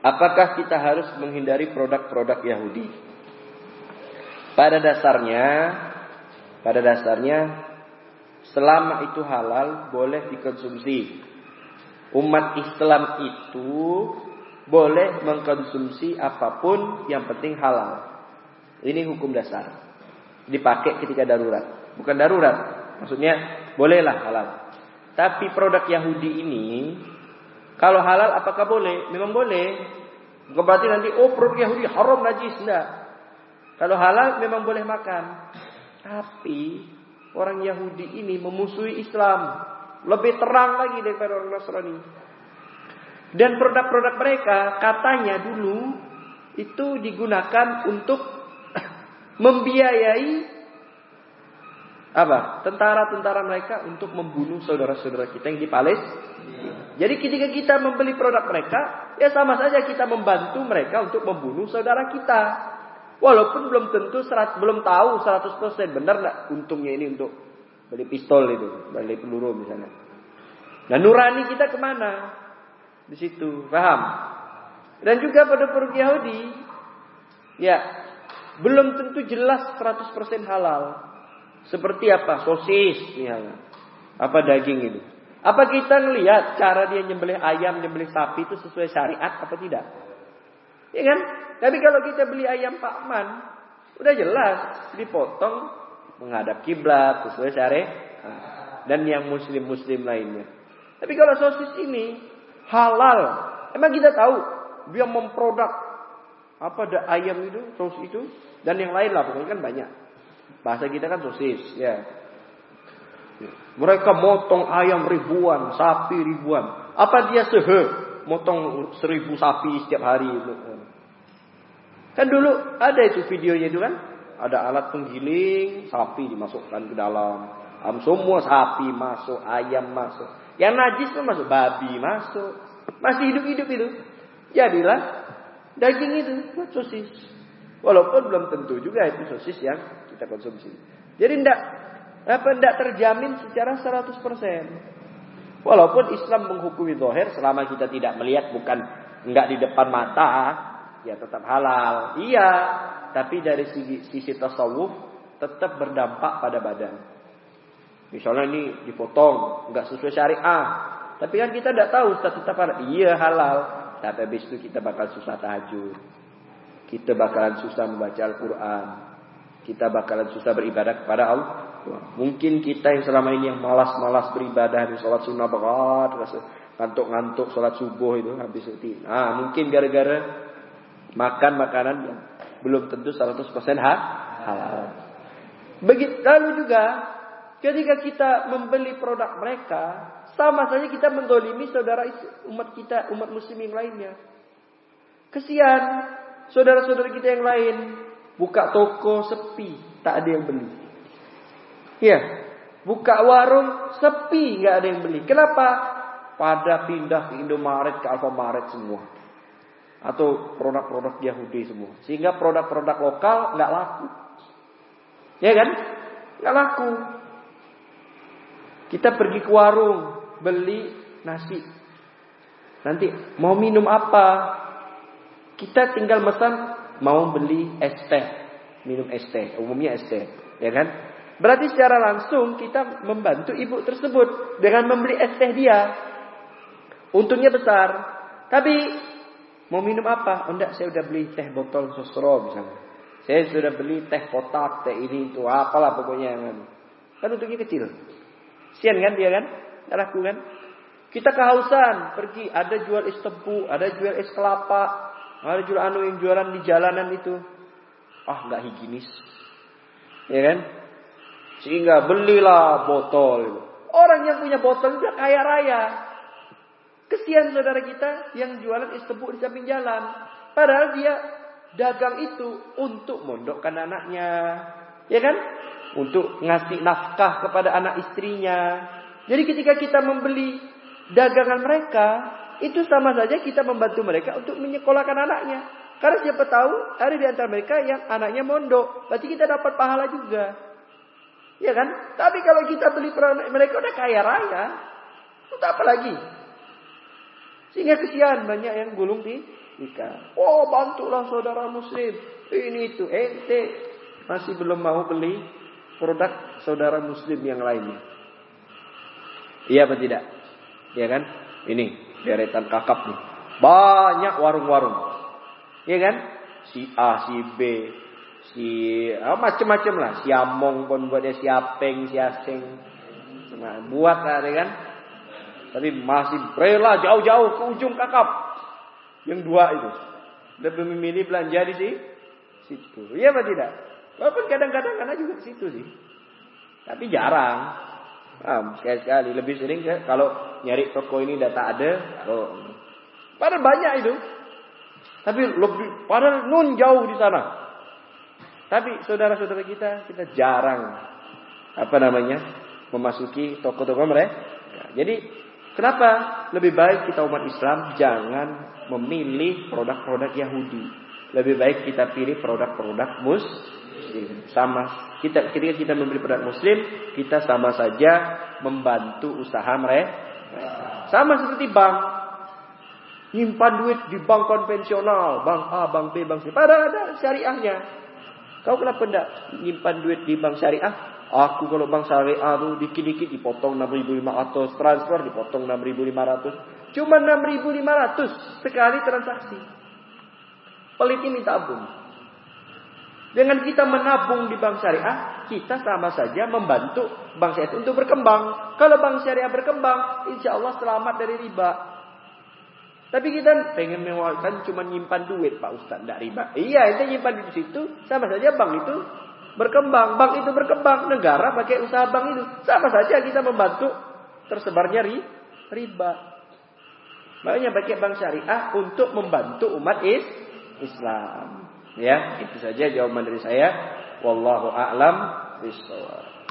Apakah kita harus menghindari produk-produk Yahudi? Pada dasarnya selama itu halal boleh dikonsumsi. Umat Islam itu boleh mengkonsumsi apapun yang penting halal. Ini hukum dasar. Dipakai ketika darurat. Bukan darurat, maksudnya bolehlah halal. Tapi produk Yahudi ini kalau halal apakah boleh? Memang boleh. Bukan berarti nanti produk Yahudi haram najis, enggak. Kalau halal memang boleh makan. Tapi orang Yahudi ini memusuhi Islam. Lebih terang lagi daripada orang Nasrani. Dan produk-produk mereka katanya dulu itu digunakan untuk membiayai tentara-tentara mereka untuk membunuh saudara-saudara kita yang di Palestina. Jadi ketika kita membeli produk mereka, ya sama saja kita membantu mereka untuk membunuh saudara kita. Walaupun belum tahu 100% benar enggak untungnya ini untuk beli pistol itu, beli peluru misalnya. Nah, nurani kita kemana? Di situ, paham? Dan juga pada produk Yahudi, ya belum tentu jelas 100% halal. Seperti apa? Sosis misalnya. Apa daging itu? Apa kita ngelihat cara dia nyembelih ayam, nyembelih sapi itu sesuai syariat apa tidak? Ya kan? Tapi kalau kita beli ayam Pak Man, udah jelas dipotong menghadap kiblat sesuai syariat dan yang muslim-muslim lainnya. Tapi kalau sosis ini halal, emang kita tahu dia memproduk apa ada ayam itu, sosis itu dan yang lain lah pokoknya kan banyak. Bahasa kita kan sosis, ya. Mereka motong ayam ribuan, sapi ribuan. Apa dia motong 1000 sapi setiap hari itu? Kan dulu ada itu videonya itu kan, ada alat penggiling sapi dimasukkan ke dalam, semua sapi masuk, ayam masuk, yang najis pun masuk, babi masuk, masih hidup-hidup itu. Jadilah daging itu buat sosis. Walaupun belum tentu juga itu sosis yang kita konsumsi. Jadi tidak terjamin secara 100%. Walaupun Islam menghukumi zahir selama kita tidak melihat, bukan enggak di depan mata, ya tetap halal. Iya, tapi dari sisi tasawuf tetap berdampak pada badan. Misalnya ini dipotong enggak sesuai syariah, tapi kan kita tidak tahu tetap iya halal. Tapi habis itu kita bakal susah tahajud. Kita bakalan susah membaca Al-Quran. Kita bakalan susah beribadah kepada Allah. Mungkin kita yang selama ini yang malas-malas beribadah, sholat sunnah berat, ngantuk-ngantuk sholat subuh itu habis itu. Mungkin gara-gara makan makanan yang belum tentu 100% halal. Begitu lalu juga ketika kita membeli produk mereka, sama saja kita mendolimi saudara umat kita, umat muslim yang lainnya. Kesian saudara-saudara kita yang lain buka toko sepi, tak ada yang beli. Ya, buka warung sepi, nggak ada yang beli. Kenapa? Pada pindah ke Indomaret, ke Alfamaret semua, atau produk-produk Yahudi semua, sehingga produk-produk lokal nggak laku. Ya kan? Nggak laku. Kita pergi ke warung beli nasi, nanti mau minum apa? Kita tinggal pesan mau beli es teh, minum es teh, umumnya es teh, ya kan? Berarti secara langsung kita membantu ibu tersebut dengan membeli es teh dia. Untungnya besar. Tapi mau minum apa? Oh enggak, saya udah beli teh botol sosro misalnya. Saya sudah beli teh kotak, teh ini itu apalah pokoknya yang kan untungnya kecil. Sian kan dia kan? Nggak laku kan? Kita kehausan, pergi ada jual es tebu, ada jual es kelapa. Ada jual yang jualan di jalanan itu. Nggak higienis. Ya kan? Sehingga belilah botol. Orang yang punya botol itu kaya raya. Kesian saudara kita yang jualan es tebu di samping jalan. Padahal dia dagang itu untuk mondokkan anaknya. Ya kan? Untuk ngasih nafkah kepada anak istrinya. Jadi ketika kita membeli dagangan mereka, itu sama saja kita membantu mereka untuk menyekolahkan anaknya. Karena siapa tahu ada di antara mereka yang anaknya mondok. Berarti kita dapat pahala juga. Ya kan? Tapi kalau kita beli produk mereka udah kaya raya, untuk apa lagi? Sehingga kesian banyak yang gulung di nikah. Oh, bantulah saudara muslim. Ini itu. Ente masih belum mau beli produk saudara muslim yang lainnya. Iya apa tidak? Iya kan? Ini deretan kakap nih. Banyak warung-warung. Iya kan? Si A, si B, si macam-macam lah. Si Among pun buatnya, si Apeng, si Aseng. Nah, buat lah, ya kan? Tapi masih rela jauh-jauh ke ujung kakap. Yang dua itu. Lebih memilih belanja di situ. Iya apa tidak? Walaupun kadang-kadang karena juga ke situ sih. Tapi jarang. Sekali-sekali. Lebih sering kalau nyari toko ini data ada. Padahal banyak itu. Tapi lebih, padahal nun jauh di sana. Tapi saudara-saudara kita jarang memasuki toko-toko mereka. Jadi kenapa lebih baik kita umat Islam jangan memilih produk-produk Yahudi. Lebih baik kita pilih produk-produk Muslim. Sama ketika kita membeli produk Muslim, kita sama saja membantu usaha mereka. Sama seperti bank. Nyimpan duit di bank konvensional, bank A, bank B, bank C. Padahal ada syariahnya. Kau kenapa tidak nyimpan duit di bank syariah? Aku kalau bank syariah tuh dikit-dikit dipotong 6.500, transfer dipotong 6.500. Cuma 6.500 sekali transaksi. Pelitnya minta ampun. Dengan kita menabung di bank syariah, kita sama saja membantu bank syariah untuk berkembang. Kalau bank syariah berkembang, insya Allah selamat dari riba. Tapi kita pengen mewariskan cuma nyimpan duit Pak Ustaz, tidak riba. Iya, itu nyimpan di situ, sama saja bank itu berkembang. Bank itu berkembang, negara pakai usaha bank itu. Sama saja kita membantu tersebarnya riba. Makanya pakai bank syariah untuk membantu umat Islam. Ya, itu saja jawaban dari saya. Wallahu a'lam bishawab.